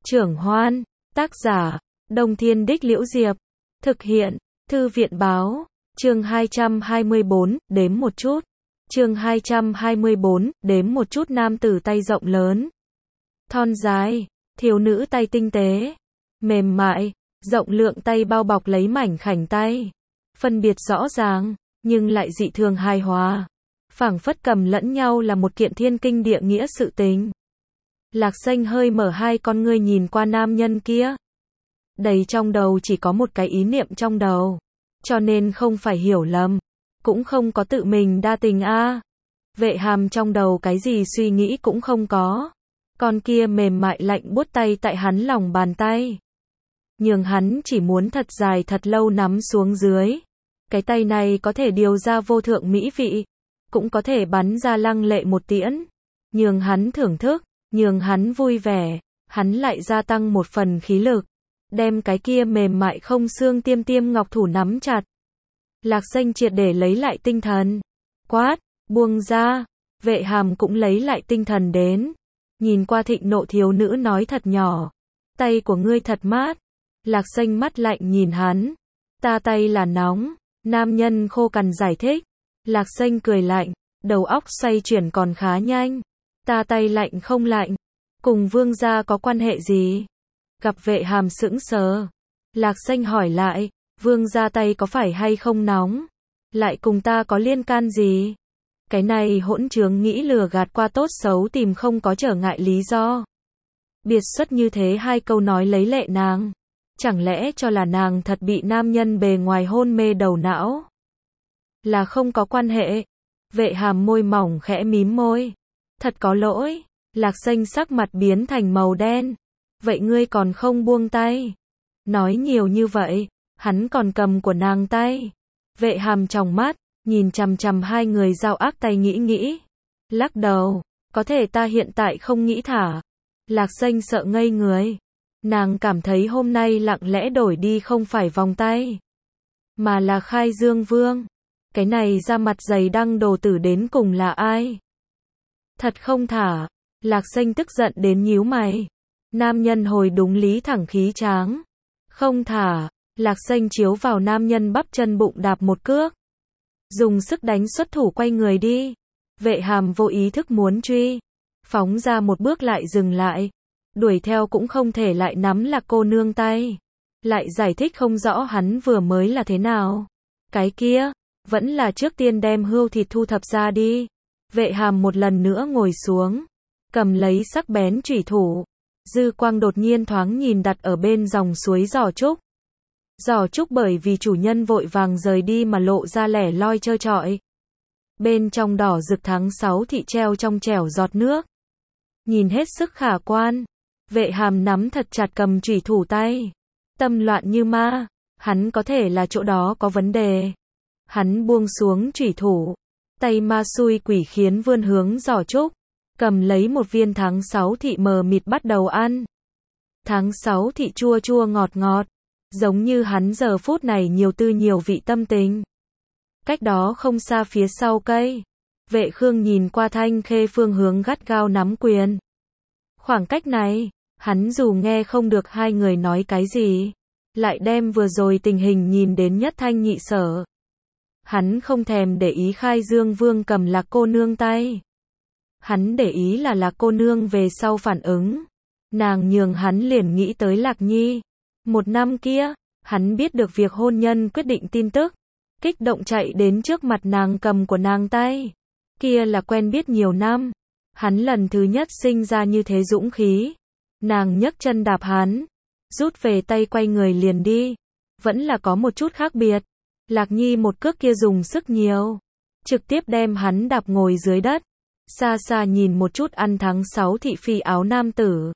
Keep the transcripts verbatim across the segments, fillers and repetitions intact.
Trưởng Hoan, tác giả, Đông Thiên Đích Liễu Diệp, thực hiện, Thư viện Báo, chương hai trăm hai mươi bốn, đếm một chút. Chương hai trăm hai mươi bốn, đếm một chút. Nam tử tay rộng lớn, thon dài, thiếu nữ tay tinh tế, mềm mại, rộng lượng tay bao bọc lấy mảnh khảnh tay, phân biệt rõ ràng, nhưng lại dị thường hài hòa, phảng phất cầm lẫn nhau là một kiện thiên kinh địa nghĩa sự tình. Lạc Xanh hơi mở hai con ngươi nhìn qua nam nhân kia. Đầy trong đầu chỉ có một cái ý niệm trong đầu, cho nên không phải hiểu lầm, cũng không có tự mình đa tình a. À. Vệ Hàm trong đầu cái gì suy nghĩ cũng không có. Con kia mềm mại lạnh buốt tay tại hắn lòng bàn tay, nhường hắn chỉ muốn thật dài thật lâu nắm xuống dưới. Cái tay này có thể điều ra vô thượng mỹ vị, cũng có thể bắn ra lăng lệ một tiễn, nhường hắn thưởng thức, nhường hắn vui vẻ, hắn lại gia tăng một phần khí lực, đem cái kia mềm mại không xương tiêm tiêm ngọc thủ nắm chặt. Lạc Xanh triệt để lấy lại tinh thần, quát, buông ra. Vệ Hàm cũng lấy lại tinh thần đến, nhìn qua thịnh nộ thiếu nữ nói thật nhỏ, tay của ngươi thật mát. Lạc Xanh mắt lạnh nhìn hắn, ta tay là nóng. Nam nhân khô cằn giải thích. Lạc Xanh cười lạnh, đầu óc xoay chuyển còn khá nhanh. Ta tay lạnh không lạnh, cùng vương gia có quan hệ gì? Gặp Vệ Hàm sững sờ, Lạc Xanh hỏi lại, vương gia tay có phải hay không nóng, lại cùng ta có liên can gì? Cái này hỗn trướng nghĩ lừa gạt qua tốt xấu tìm không có trở ngại lý do. Biệt xuất như thế hai câu nói lấy lệ nàng, chẳng lẽ cho là nàng thật bị nam nhân bề ngoài hôn mê đầu não? Là không có quan hệ. Vệ Hàm môi mỏng khẽ mím môi. Thật có lỗi. Lạc Xanh sắc mặt biến thành màu đen. Vậy ngươi còn không buông tay? Nói nhiều như vậy, hắn còn cầm của nàng tay. Vệ Hàm tròng mắt, nhìn chằm chằm hai người giao ác tay nghĩ nghĩ. Lắc đầu, có thể ta hiện tại không nghĩ thả. Lạc Xanh sợ ngây người. Nàng cảm thấy hôm nay lặng lẽ đổi đi không phải vòng tay, mà là Khai Dương Vương. Cái này ra mặt dày đăng đồ tử đến cùng là ai? Thật không thả. Lạc Xanh tức giận đến nhíu mày. Nam nhân hồi đúng lý thẳng khí tráng. Không thả. Lạc Xanh chiếu vào nam nhân bắp chân bụng đạp một cước, dùng sức đánh xuất thủ quay người đi. Vệ Hàm vô ý thức muốn truy, phóng ra một bước lại dừng lại. Đuổi theo cũng không thể lại nắm Lạc cô nương tay, lại giải thích không rõ hắn vừa mới là thế nào. Cái kia, vẫn là trước tiên đem hươu thịt thu thập ra đi. Vệ Hàm một lần nữa ngồi xuống, cầm lấy sắc bén chủy thủ. Dư quang đột nhiên thoáng nhìn đặt ở bên dòng suối giỏ trúc. Giỏ trúc bởi vì chủ nhân vội vàng rời đi mà lộ ra lẻ loi trơ trọi. Bên trong đỏ rực tháng sáu thị treo trong trẻo giọt nước, nhìn hết sức khả quan. Vệ Hàm nắm thật chặt cầm chủy thủ tay, tâm loạn như ma. Hắn có thể là chỗ đó có vấn đề. Hắn buông xuống chủy thủ, tay ma xui quỷ khiến vươn hướng giỏ trúc, cầm lấy một viên tháng sáu thị mờ mịt bắt đầu ăn. Tháng sáu thị chua chua ngọt ngọt, giống như hắn giờ phút này nhiều tư nhiều vị tâm tình. Cách đó không xa phía sau cây, Vệ Khương nhìn qua Thanh Khê phương hướng gắt gao nắm quyền. Khoảng cách này, hắn dù nghe không được hai người nói cái gì, lại đem vừa rồi tình hình nhìn đến nhất thanh nhị sở. Hắn không thèm để ý Khai Dương Vương cầm Lạc cô nương tay. Hắn để ý là Lạc cô nương về sau phản ứng. Nàng nhường hắn liền nghĩ tới Lạc Nhi. Một năm kia, hắn biết được việc hôn nhân quyết định tin tức, kích động chạy đến trước mặt nàng cầm của nàng tay. Kia là quen biết nhiều năm, hắn lần thứ nhất sinh ra như thế dũng khí. Nàng nhấc chân đạp hắn, rút về tay quay người liền đi. Vẫn là có một chút khác biệt. Lạc Nhi một cước kia dùng sức nhiều, trực tiếp đem hắn đạp ngồi dưới đất. Xa xa nhìn một chút ăn tháng sáu thị phi áo nam tử.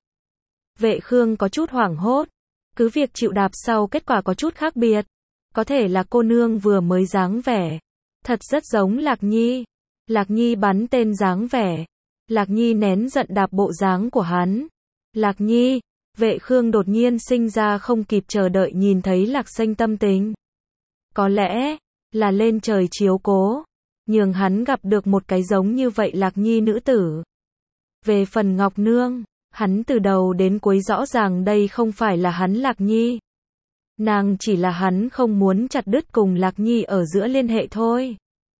Vệ Khương có chút hoảng hốt. Cứ việc chịu đạp sau kết quả có chút khác biệt. Có thể là cô nương vừa mới dáng vẻ, thật rất giống Lạc Nhi. Lạc Nhi bắn tên dáng vẻ. Lạc Nhi nén giận đạp bộ dáng của hắn. Lạc Nhi, Vệ Khương đột nhiên sinh ra không kịp chờ đợi nhìn thấy Lạc Xanh tâm tình. Có lẽ, là lên trời chiếu cố, nhường hắn gặp được một cái giống như vậy Lạc Nhi nữ tử. Về phần Ngọc Nương, Hắn từ đầu đến cuối rõ ràng đây không phải là hắn Lạc Nhi. Nàng chỉ là hắn không muốn chặt đứt cùng Lạc Nhi ở giữa liên hệ thôi.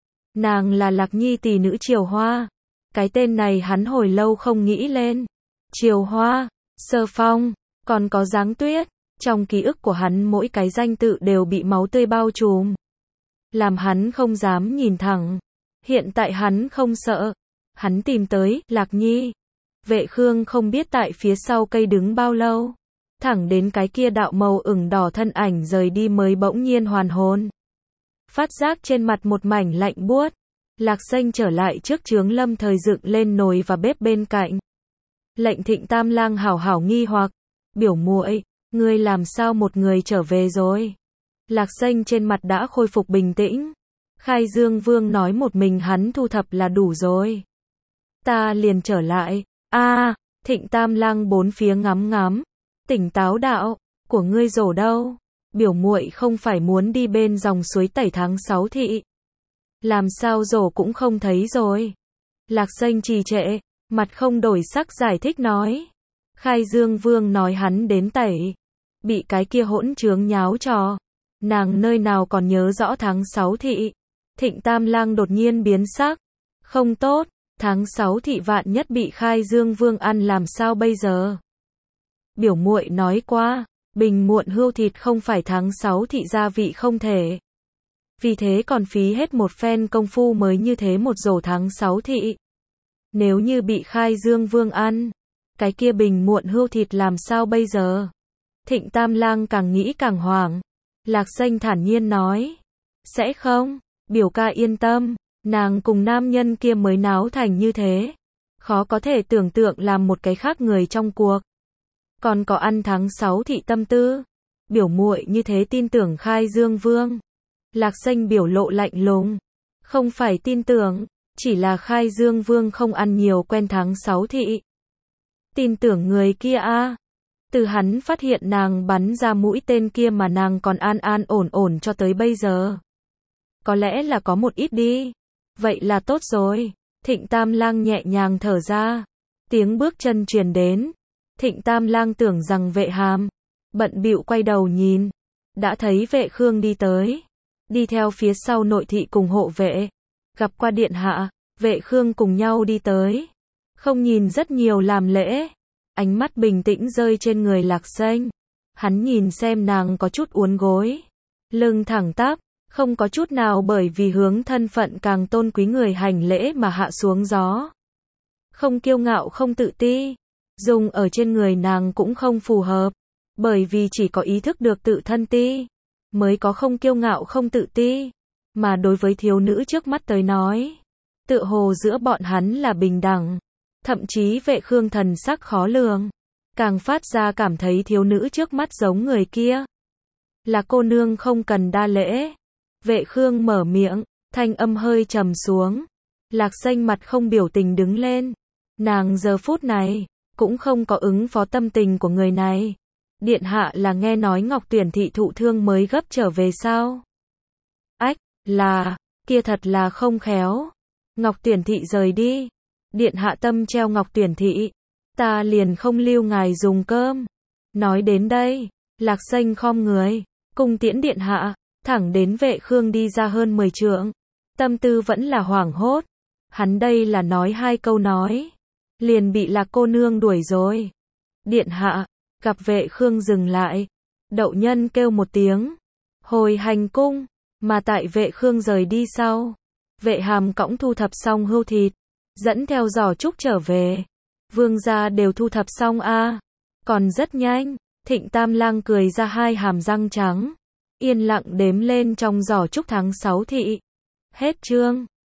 Nàng là Lạc Nhi tỷ nữ Triều Hoa. Cái tên này hắn hồi lâu không nghĩ lên. Triều Hoa, Sơ Phong, còn có Giáng Tuyết. Trong ký ức của hắn mỗi cái danh tự đều bị máu tươi bao trùm. Làm hắn không dám nhìn thẳng. Hiện tại hắn không sợ. Hắn tìm tới, Lạc Nhi. Vệ Khương không biết tại phía sau cây đứng bao lâu. Thẳng đến cái kia đạo màu ửng đỏ thân ảnh rời đi mới bỗng nhiên hoàn hồn. Phát giác trên mặt một mảnh lạnh buốt. Lạc Xanh trở lại trước chướng lâm thời dựng lên nồi và bếp bên cạnh. Lệnh Thịnh Tam Lang hảo hảo nghi hoặc. Biểu muội, ngươi làm sao một người trở về rồi? Lạc Xanh trên mặt đã khôi phục bình tĩnh. Khai Dương Vương nói một mình hắn thu thập là đủ rồi. Ta liền trở lại. A, à, Thịnh Tam Lang bốn phía ngắm ngắm. Tỉnh táo đạo, của ngươi rổ đâu? Biểu muội không phải muốn đi bên dòng suối tẩy tháng sáu thị. Làm sao rổ cũng không thấy rồi. Lạc Xanh trì trệ, mặt không đổi sắc giải thích nói. Khai Dương Vương nói hắn đến tẩy. Bị cái kia hỗn trướng nháo trò. Nàng nơi nào còn nhớ rõ tháng sáu thị. Thịnh Tam Lang đột nhiên biến sắc. Không tốt, tháng sáu thị vạn nhất bị Khai Dương Vương ăn làm sao bây giờ? Biểu muội nói qua, bình muộn hươu thịt không phải tháng sáu thị gia vị không thể. Vì thế còn phí hết một phen công phu mới như thế một rổ tháng sáu thị. Nếu như bị Khai Dương Vương ăn, cái kia bình muộn hươu thịt làm sao bây giờ? Thịnh Tam Lang càng nghĩ càng hoảng. Lạc Xanh thản nhiên nói. Sẽ không, biểu ca yên tâm, nàng cùng nam nhân kia mới náo thành như thế. Khó có thể tưởng tượng làm một cái khác người trong cuộc. Còn có ăn tháng sáu thị tâm tư. Biểu muội như thế tin tưởng Khai Dương Vương. Lạc Xanh biểu lộ lạnh lùng. Không phải tin tưởng, chỉ là Khai Dương Vương không ăn nhiều quen tháng sáu thị. Tin tưởng người kia a. À. Từ hắn phát hiện nàng bắn ra mũi tên kia mà nàng còn an an ổn ổn cho tới bây giờ. Có lẽ là có một ít đi. Vậy là tốt rồi. Thịnh Tam Lang nhẹ nhàng thở ra. Tiếng bước chân truyền đến. Thịnh Tam Lang tưởng rằng Vệ Hàm. Bận bịu quay đầu nhìn. Đã thấy Vệ Khương đi tới. Đi theo phía sau nội thị cùng hộ vệ. Gặp qua điện hạ. Vệ Khương cùng nhau đi tới. Không nhìn rất nhiều làm lễ. Ánh mắt bình tĩnh rơi trên người Lạc Xanh. Hắn nhìn xem nàng có chút uốn gối. Lưng thẳng tắp. Không có chút nào bởi vì hướng thân phận càng tôn quý người hành lễ mà hạ xuống gió. Không kiêu ngạo không tự ti. Dùng ở trên người nàng cũng không phù hợp. Bởi vì chỉ có ý thức được tự thân ti. Mới có không kiêu ngạo không tự ti. Mà đối với thiếu nữ trước mắt tới nói. Tự hồ giữa bọn hắn là bình đẳng. Thậm chí Vệ Khương thần sắc khó lường. Càng phát ra cảm thấy thiếu nữ trước mắt giống người kia. Là cô nương không cần đa lễ. Vệ Khương mở miệng, thanh âm hơi trầm xuống. Lạc Xanh mặt không biểu tình đứng lên. Nàng giờ phút này, cũng không có ứng phó tâm tình của người này. Điện hạ là nghe nói Ngọc Tuyển thị thụ thương mới gấp trở về sao? Ách, là, kia thật là không khéo. Ngọc Tuyển thị rời đi. Điện hạ tâm treo Ngọc Tuyển thị. Ta liền không lưu ngài dùng cơm. Nói đến đây, Lạc Xanh khom người, cung tiễn điện hạ. Thẳng đến Vệ Khương đi ra hơn mười trượng. Tâm tư vẫn là hoảng hốt. Hắn đây là nói hai câu nói. Liền bị Lạc cô nương đuổi rồi. Điện hạ, gặp Vệ Khương dừng lại. Đậu nhân kêu một tiếng. Hồi hành cung. Mà tại Vệ Khương rời đi sau. Vệ Hàm cõng thu thập xong hươu thịt. Dẫn theo giỏ trúc trở về. Vương gia đều thu thập xong a. À. Còn rất nhanh. Thịnh Tam Lang cười ra hai hàm răng trắng. Yên lặng đếm lên trong giỏ trúc tháng sáu thị. Hết chương.